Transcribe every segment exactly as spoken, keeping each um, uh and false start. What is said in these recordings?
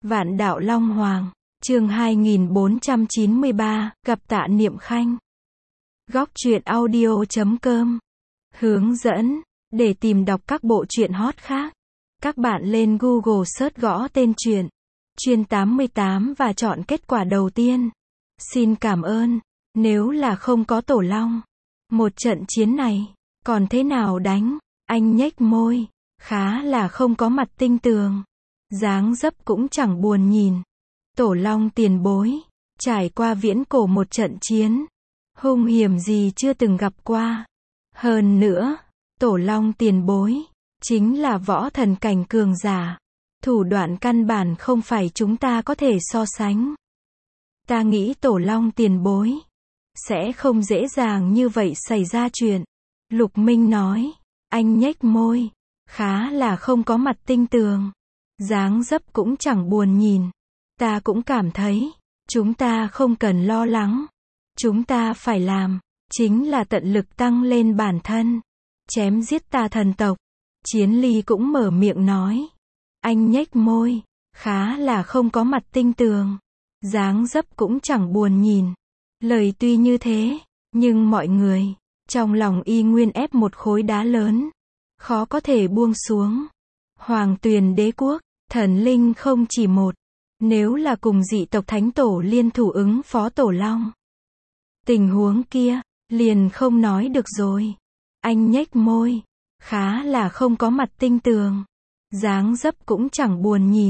Vạn đạo Long Hoàng, chương hai nghìn bốn trăm chín mươi ba, gặp Tạ Niệm Khanh. Góc truyện audio chấm com. Hướng dẫn, để tìm đọc các bộ truyện hot khác, các bạn lên Google search gõ tên truyện, Chuyên tám mươi tám và chọn kết quả đầu tiên. Xin cảm ơn, nếu là không có Tổ Long, một trận chiến này, còn thế nào đánh, anh nhếch môi, khá là không có mặt tinh tường. Dáng dấp cũng chẳng buồn nhìn. Tổ Long tiền bối, trải qua viễn cổ một trận chiến, hung hiểm gì chưa từng gặp qua. Hơn nữa, Tổ Long tiền bối, chính là võ thần cảnh cường giả. Thủ đoạn căn bản không phải chúng ta có thể so sánh. Ta nghĩ Tổ Long tiền bối, sẽ không dễ dàng như vậy xảy ra chuyện. Lục Minh nói, anh nhếch môi, khá là không có mặt tinh tường. Dáng dấp cũng chẳng buồn nhìn. Ta cũng cảm thấy, chúng ta không cần lo lắng. Chúng ta phải làm, chính là tận lực tăng lên bản thân. Chém giết tà thần tộc. Chiến Ly cũng mở miệng nói. Anh nhếch môi, khá là không có mặt tinh tường. Dáng dấp cũng chẳng buồn nhìn. Lời tuy như thế, nhưng mọi người, trong lòng y nguyên ép một khối đá lớn. Khó có thể buông xuống. Hoàng Tuyền Đế Quốc, thần linh không chỉ một. Nếu là cùng dị tộc thánh tổ liên thủ ứng phó Tổ Long, tình huống kia, liền không nói được rồi. Anh nhếch môi, khá là không có mặt tinh tường. Dáng dấp cũng chẳng buồn nhìn.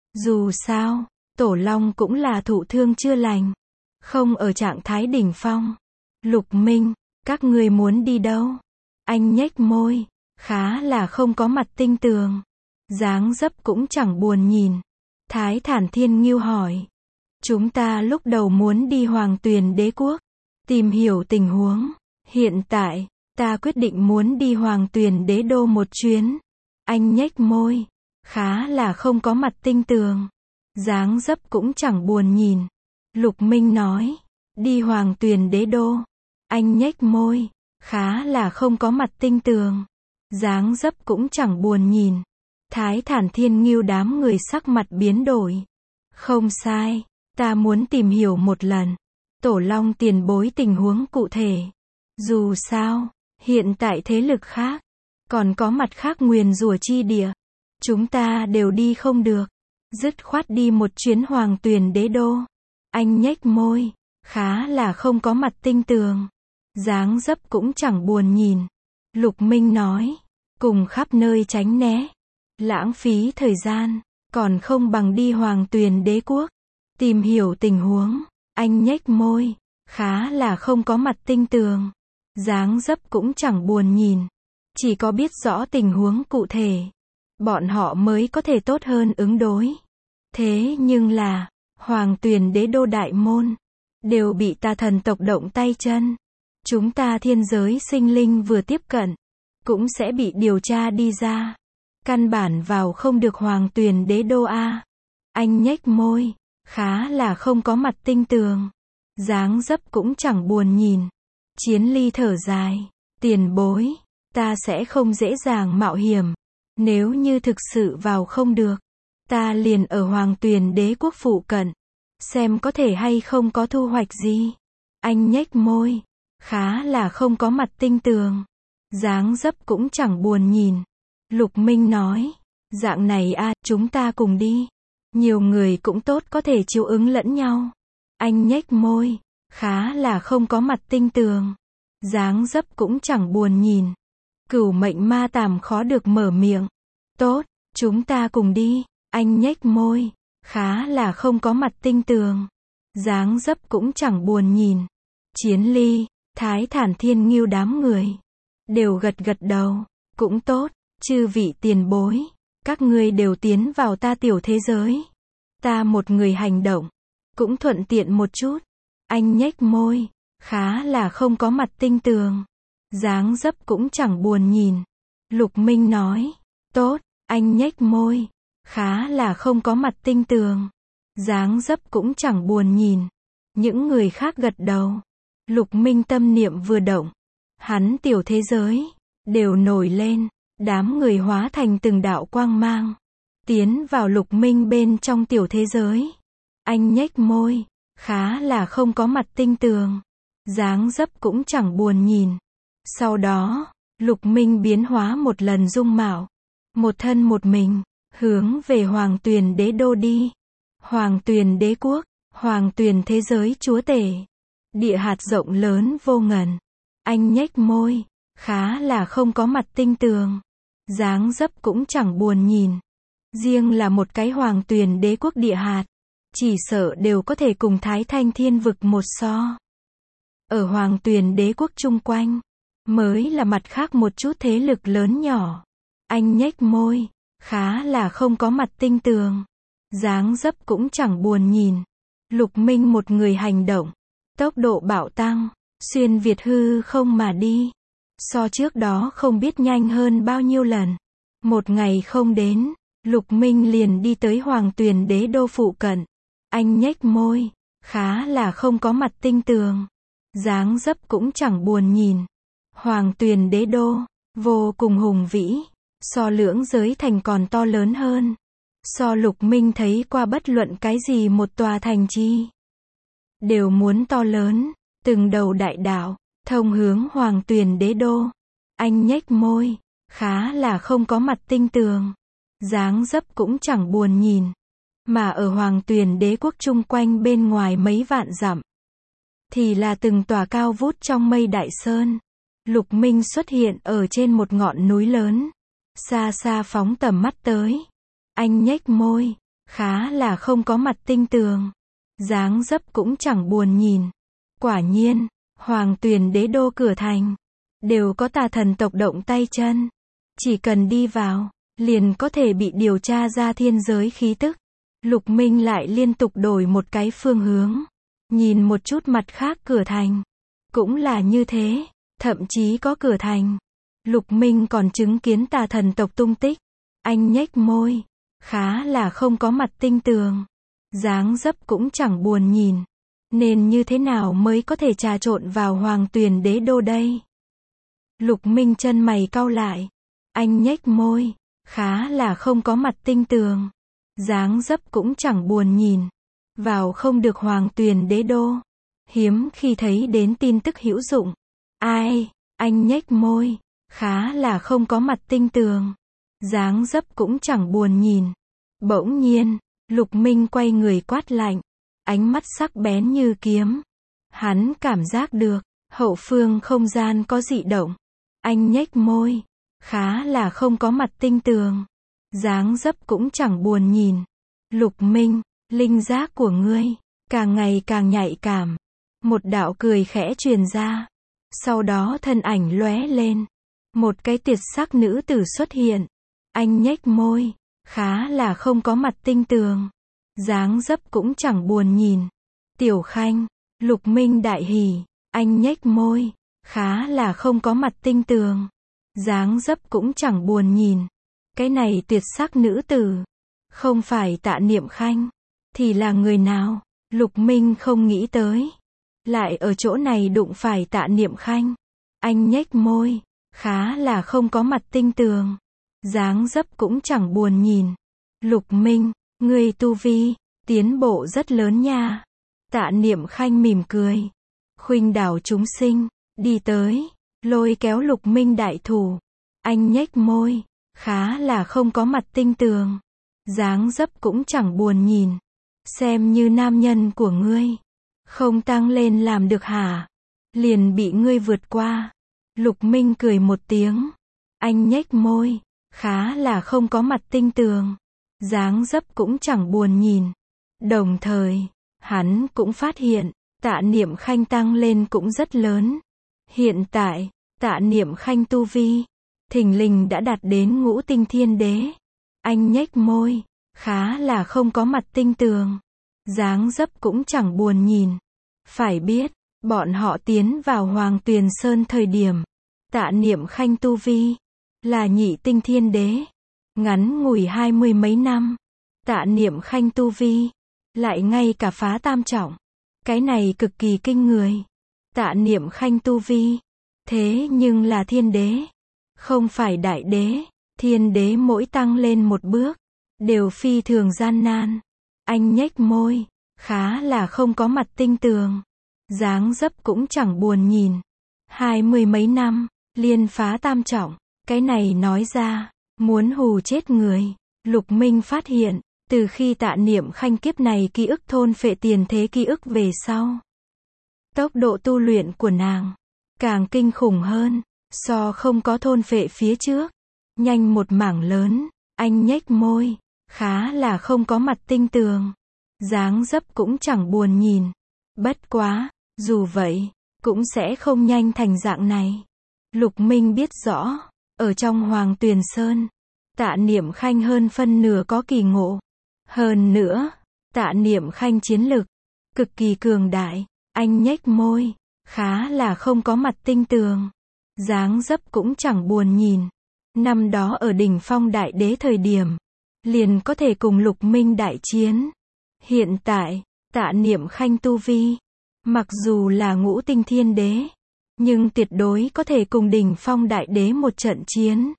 Dù sao, Tổ Long cũng là thụ thương chưa lành, không ở trạng thái đỉnh phong. Lục Minh, các ngươi muốn đi đâu? Anh nhếch môi, khá là không có mặt tinh tường. Dáng dấp cũng chẳng buồn nhìn. Thái Thản Thiên Ngưu hỏi. Chúng ta lúc đầu muốn đi Hoàng Tuyền Đế Quốc, tìm hiểu tình huống. Hiện tại, ta quyết định muốn đi Hoàng Tuyền Đế Đô một chuyến. Anh nhếch môi, khá là không có mặt tinh tường. Dáng dấp cũng chẳng buồn nhìn. Lục Minh nói, đi Hoàng Tuyền Đế Đô. Anh nhếch môi, khá là không có mặt tinh tường. Dáng dấp cũng chẳng buồn nhìn. Thái Thản Thiên Ngưu đám người sắc mặt biến đổi. Không sai, ta muốn tìm hiểu một lần. Tổ Long tiền bối tình huống cụ thể. Dù sao, hiện tại thế lực khác, còn có mặt khác nguyền rủa chi địa. Chúng ta đều đi không được. Dứt khoát đi một chuyến Hoàng Tuyền Đế Đô. Anh nhếch môi, khá là không có mặt tinh tường. Dáng dấp cũng chẳng buồn nhìn. Lục Minh nói, cùng khắp nơi tránh né. Lãng phí thời gian, còn không bằng đi Hoàng Tuyền Đế Quốc. Tìm hiểu tình huống. Anh nhếch môi, khá là không có mặt tinh tường. Dáng dấp cũng chẳng buồn nhìn. Chỉ có biết rõ tình huống cụ thể, bọn họ mới có thể tốt hơn ứng đối. Thế nhưng là, Hoàng Tuyền Đế Đô đại môn, đều bị tà thần tộc động tay chân. Chúng ta thiên giới sinh linh vừa tiếp cận, cũng sẽ bị điều tra đi ra. Căn bản vào không được Hoàng Tuyền Đế Đô a. Anh nhếch môi, khá là không có mặt tinh tường. Dáng dấp cũng chẳng buồn nhìn. Chiến Ly thở dài, tiền bối, ta sẽ không dễ dàng mạo hiểm. Nếu như thực sự vào không được, ta liền ở Hoàng Tuyền Đế Quốc phụ cận, xem có thể hay không có thu hoạch gì. Anh nhếch môi, khá là không có mặt tinh tường. Dáng dấp cũng chẳng buồn nhìn. Lục Minh nói, dạng này a, chúng ta cùng đi. Nhiều người cũng tốt có thể chiếu ứng lẫn nhau. Anh nhếch môi, khá là không có mặt tinh tường. Dáng dấp cũng chẳng buồn nhìn. Cửu Mệnh Ma Tàm khó được mở miệng. Tốt, chúng ta cùng đi. Anh nhếch môi, khá là không có mặt tinh tường. Dáng dấp cũng chẳng buồn nhìn. Chiến Ly, Thái Thản Thiên Ngưu đám người, đều gật gật đầu. Cũng tốt. Chư vị tiền bối, các ngươi đều tiến vào ta tiểu thế giới. Ta một người hành động, cũng thuận tiện một chút. Anh nhếch môi, khá là không có mặt tinh tường. Dáng dấp cũng chẳng buồn nhìn. Lục Minh nói, tốt, anh nhếch môi, khá là không có mặt tinh tường. Dáng dấp cũng chẳng buồn nhìn. Những người khác gật đầu. Lục Minh tâm niệm vừa động, hắn tiểu thế giới, đều nổi lên. Đám người hóa thành từng đạo quang mang, tiến vào Lục Minh bên trong tiểu thế giới. Anh nhếch môi, khá là không có mặt tinh tường. Dáng dấp cũng chẳng buồn nhìn. Sau đó, Lục Minh biến hóa một lần dung mạo. Một thân một mình, hướng về Hoàng Tuyền Đế Đô đi. Hoàng Tuyền Đế Quốc, Hoàng Tuyền thế giới chúa tể. Địa hạt rộng lớn vô ngần. Anh nhếch môi, khá là không có mặt tinh tường. Dáng dấp cũng chẳng buồn nhìn. Riêng là một cái Hoàng Tuyền Đế Quốc địa hạt, chỉ sợ đều có thể cùng Thái Thanh Thiên Vực một so. Ở Hoàng Tuyền Đế Quốc chung quanh, mới là mặt khác một chút thế lực lớn nhỏ. Anh nhếch môi, khá là không có mặt tinh tường. Dáng dấp cũng chẳng buồn nhìn. Lục Minh một người hành động, tốc độ bạo tăng, xuyên việt hư không mà đi. So trước đó không biết nhanh hơn bao nhiêu lần. Một ngày không đến, Lục Minh liền đi tới Hoàng Tuyền Đế Đô phụ cận. Anh nhếch môi, khá là không có mặt tinh tường. Dáng dấp cũng chẳng buồn nhìn. Hoàng Tuyền Đế Đô, vô cùng hùng vĩ, so lưỡng giới thành còn to lớn hơn. So Lục Minh thấy qua bất luận cái gì một tòa thành chi, đều muốn to lớn, từng đầu đại đạo, thông hướng Hoàng Tuyền Đế Đô. Anh nhếch môi, khá là không có mặt tinh tường. Dáng dấp cũng chẳng buồn nhìn. Mà ở Hoàng Tuyền Đế Quốc chung quanh bên ngoài mấy vạn dặm, thì là từng tòa cao vút trong mây đại sơn. Lục Minh xuất hiện ở trên một ngọn núi lớn. Xa xa phóng tầm mắt tới. Anh nhếch môi, khá là không có mặt tinh tường. Dáng dấp cũng chẳng buồn nhìn. Quả nhiên, Hoàng Tuyền Đế Đô cửa thành, đều có tà thần tộc động tay chân. Chỉ cần đi vào, liền có thể bị điều tra ra thiên giới khí tức. Lục Minh lại liên tục đổi một cái phương hướng. Nhìn một chút mặt khác cửa thành. Cũng là như thế, thậm chí có cửa thành. Lục Minh còn chứng kiến tà thần tộc tung tích. Anh nhếch môi, khá là không có mặt tinh tường. Dáng dấp cũng chẳng buồn nhìn. Nên như thế nào mới có thể trà trộn vào Hoàng Tuyền Đế Đô đây? Lục Minh chân mày cau lại. Anh nhếch môi, khá là không có mặt tinh tường. Dáng dấp cũng chẳng buồn nhìn. Vào không được Hoàng Tuyền Đế Đô. Hiếm khi thấy đến tin tức hữu dụng. Ai? Anh nhếch môi, khá là không có mặt tinh tường. Dáng dấp cũng chẳng buồn nhìn. Bỗng nhiên, Lục Minh quay người quát lạnh. Ánh mắt sắc bén như kiếm. Hắn cảm giác được, hậu phương không gian có dị động. Anh nhếch môi, khá là không có mặt tinh tường. Dáng dấp cũng chẳng buồn nhìn. Lục Minh, linh giác của ngươi, càng ngày càng nhạy cảm. Một đạo cười khẽ truyền ra. Sau đó thân ảnh lóe lên. Một cái tuyệt sắc nữ tử xuất hiện. Anh nhếch môi, khá là không có mặt tinh tường. Dáng dấp cũng chẳng buồn nhìn. Tiểu Khanh, Lục Minh đại hỉ. Anh nhếch môi, khá là không có mặt tinh tường. Dáng dấp cũng chẳng buồn nhìn. Cái này tuyệt sắc nữ tử, không phải Tạ Niệm Khanh, thì là người nào? Lục Minh không nghĩ tới. Lại ở chỗ này đụng phải Tạ Niệm Khanh. Anh nhếch môi, khá là không có mặt tinh tường. Dáng dấp cũng chẳng buồn nhìn. Lục Minh, ngươi tu vi, tiến bộ rất lớn nha. Tạ Niệm Khanh mỉm cười. Khuynh đảo chúng sinh, đi tới, lôi kéo Lục Minh đại thủ. Anh nhếch môi, khá là không có mặt tinh tường. Dáng dấp cũng chẳng buồn nhìn. Xem như nam nhân của ngươi, không tăng lên làm được hả? Liền bị ngươi vượt qua. Lục Minh cười một tiếng. Anh nhếch môi, khá là không có mặt tinh tường. Dáng dấp cũng chẳng buồn nhìn. Đồng thời, hắn cũng phát hiện, Tạ Niệm Khanh tăng lên cũng rất lớn. Hiện tại, Tạ Niệm Khanh tu vi, thình lình đã đạt đến ngũ tinh thiên đế. Anh nhếch môi, khá là không có mặt tinh tường. Dáng dấp cũng chẳng buồn nhìn. Phải biết, bọn họ tiến vào Hoàng Tuyền Sơn thời điểm, Tạ Niệm Khanh tu vi, là nhị tinh thiên đế. Ngắn ngủi hai mươi mấy năm, Tạ Niệm Khanh tu vi, lại ngay cả phá tam trọng. Cái này cực kỳ kinh người. Tạ Niệm Khanh tu vi, thế nhưng là thiên đế, không phải đại đế. Thiên đế mỗi tăng lên một bước, đều phi thường gian nan. Anh nhếch môi, khá là không có mặt tinh tường. Dáng dấp cũng chẳng buồn nhìn. Hai mươi mấy năm, liên phá tam trọng, cái này nói ra, muốn hù chết người. Lục Minh phát hiện, từ khi Tạ Niệm Khanh kiếp này ký ức thôn phệ tiền thế ký ức về sau, tốc độ tu luyện của nàng càng kinh khủng hơn, so không có thôn phệ phía trước, nhanh một mảng lớn. Anh nhếch môi, khá là không có mặt tinh tường. Dáng dấp cũng chẳng buồn nhìn. Bất quá, dù vậy, cũng sẽ không nhanh thành dạng này. Lục Minh biết rõ, ở trong Hoàng Tuyền Sơn, Tạ Niệm Khanh hơn phân nửa có kỳ ngộ. Hơn nữa, Tạ Niệm Khanh chiến lực cực kỳ cường đại. Anh nhếch môi, khá là không có mặt tinh tường. Dáng dấp cũng chẳng buồn nhìn. Năm đó ở đỉnh phong đại đế thời điểm, liền có thể cùng Lục Minh đại chiến. Hiện tại, Tạ Niệm Khanh tu vi, mặc dù là ngũ tinh thiên đế, nhưng tuyệt đối có thể cùng đỉnh phong đại đế một trận chiến.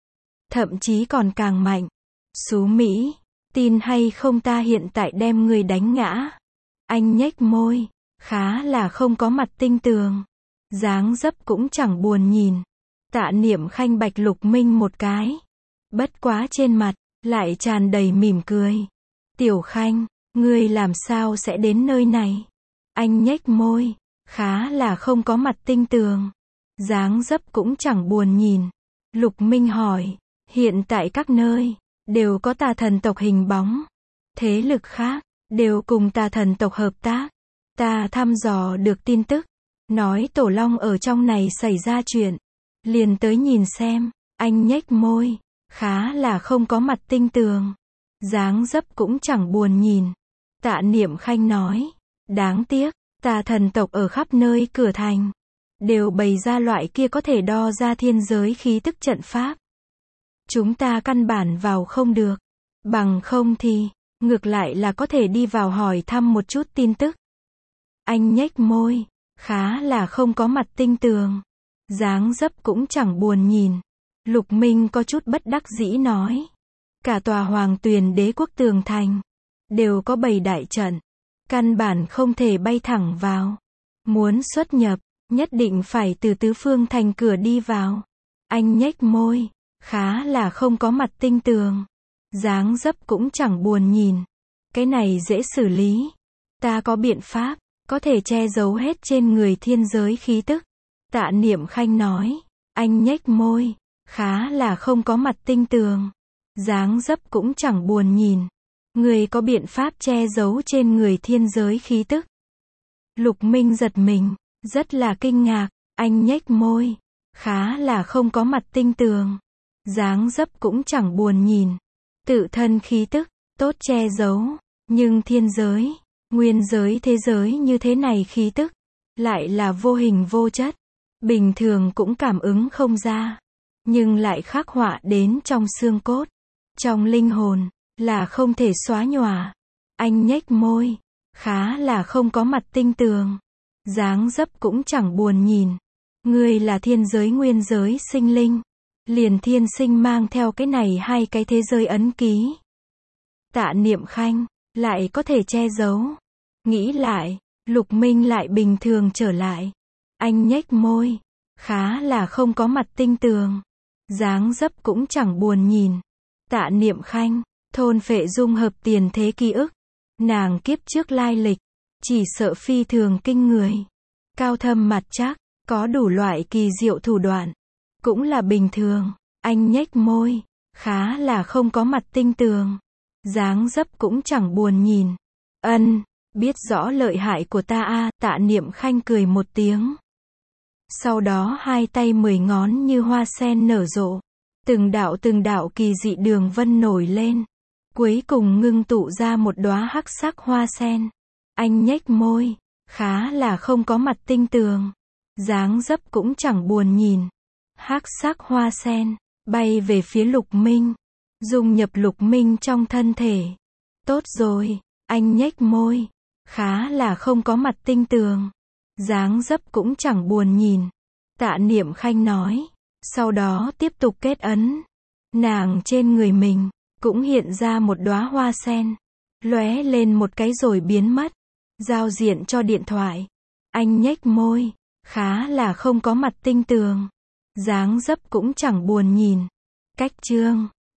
Thậm chí còn càng mạnh. Xú Mỹ, tin hay không ta hiện tại đem người đánh ngã. Anh nhếch môi, khá là không có mặt tinh tường. Dáng dấp cũng chẳng buồn nhìn. Tạ Niệm Khanh bạch Lục Minh một cái. Bất quá trên mặt, lại tràn đầy mỉm cười. Tiểu Khanh, ngươi làm sao sẽ đến nơi này? Anh nhếch môi, khá là không có mặt tinh tường. Dáng dấp cũng chẳng buồn nhìn. Lục Minh hỏi, hiện tại các nơi, đều có tà thần tộc hình bóng. Thế lực khác, đều cùng tà thần tộc hợp tác. Ta thăm dò được tin tức, nói Tổ Long ở trong này xảy ra chuyện. Liền tới nhìn xem. Anh nhếch môi, khá là không có mặt tinh tường. Dáng dấp cũng chẳng buồn nhìn. Tạ Niệm Khanh nói, đáng tiếc, tà thần tộc ở khắp nơi cửa thành, đều bày ra loại kia có thể đo ra thiên giới khí tức trận pháp. Chúng ta căn bản vào không được. Bằng không thì, ngược lại là có thể đi vào hỏi thăm một chút tin tức. Anh nhếch môi, khá là không có mặt tinh tường. Dáng dấp cũng chẳng buồn nhìn. Lục Minh có chút bất đắc dĩ nói. Cả tòa Hoàng Tuyền Đế quốc tường thành, đều có bày đại trận. Căn bản không thể bay thẳng vào. Muốn xuất nhập, nhất định phải từ tứ phương thành cửa đi vào. Anh nhếch môi, khá là không có mặt tinh tường. Dáng dấp cũng chẳng buồn nhìn. Cái này dễ xử lý. Ta có biện pháp, có thể che giấu hết trên người thiên giới khí tức. Tạ Niệm Khanh nói. Anh nhếch môi, khá là không có mặt tinh tường. Dáng dấp cũng chẳng buồn nhìn. Người có biện pháp che giấu trên người thiên giới khí tức. Lục Minh giật mình, rất là kinh ngạc. Anh nhếch môi, khá là không có mặt tinh tường. Dáng dấp cũng chẳng buồn nhìn. Tự thân khí tức, tốt che giấu. Nhưng thiên giới, nguyên giới thế giới như thế này khí tức, lại là vô hình vô chất. Bình thường cũng cảm ứng không ra. Nhưng lại khắc họa đến trong xương cốt, trong linh hồn, là không thể xóa nhòa. Anh nhếch môi, khá là không có mặt tinh tường. Dáng dấp cũng chẳng buồn nhìn. Ngươi là thiên giới nguyên giới sinh linh. Liền thiên sinh mang theo cái này hai cái thế giới ấn ký. Tạ Niệm Khanh, lại có thể che giấu. Nghĩ lại, Lục Minh lại bình thường trở lại. Anh nhếch môi, khá là không có mặt tinh tường. Dáng dấp cũng chẳng buồn nhìn. Tạ Niệm Khanh, thôn phệ dung hợp tiền thế ký ức. Nàng kiếp trước lai lịch, chỉ sợ phi thường kinh người. Cao thâm mặt chắc, có đủ loại kỳ diệu thủ đoạn. Cũng là bình thường. Anh nhếch môi, khá là không có mặt tinh tường. Dáng dấp cũng chẳng buồn nhìn. Ân, biết rõ lợi hại của ta a. Tạ Niệm Khanh cười một tiếng. Sau đó hai tay mười ngón như hoa sen nở rộ. Từng đạo từng đạo kỳ dị đường vân nổi lên. Cuối cùng ngưng tụ ra một đóa hắc sắc hoa sen. Anh nhếch môi, khá là không có mặt tinh tường. Dáng dấp cũng chẳng buồn nhìn. Hắc sắc hoa sen, bay về phía Lục Minh. Dung nhập Lục Minh trong thân thể. Tốt rồi, anh nhếch môi. Khá là không có mặt tinh tường. Dáng dấp cũng chẳng buồn nhìn. Tạ Niệm Khanh nói. Sau đó tiếp tục kết ấn. Nàng trên người mình, cũng hiện ra một đóa hoa sen. Lóe lên một cái rồi biến mất. Giao diện cho điện thoại. Anh nhếch môi. Khá là không có mặt tinh tường. Dáng dấp cũng chẳng buồn nhìn. Cách chương.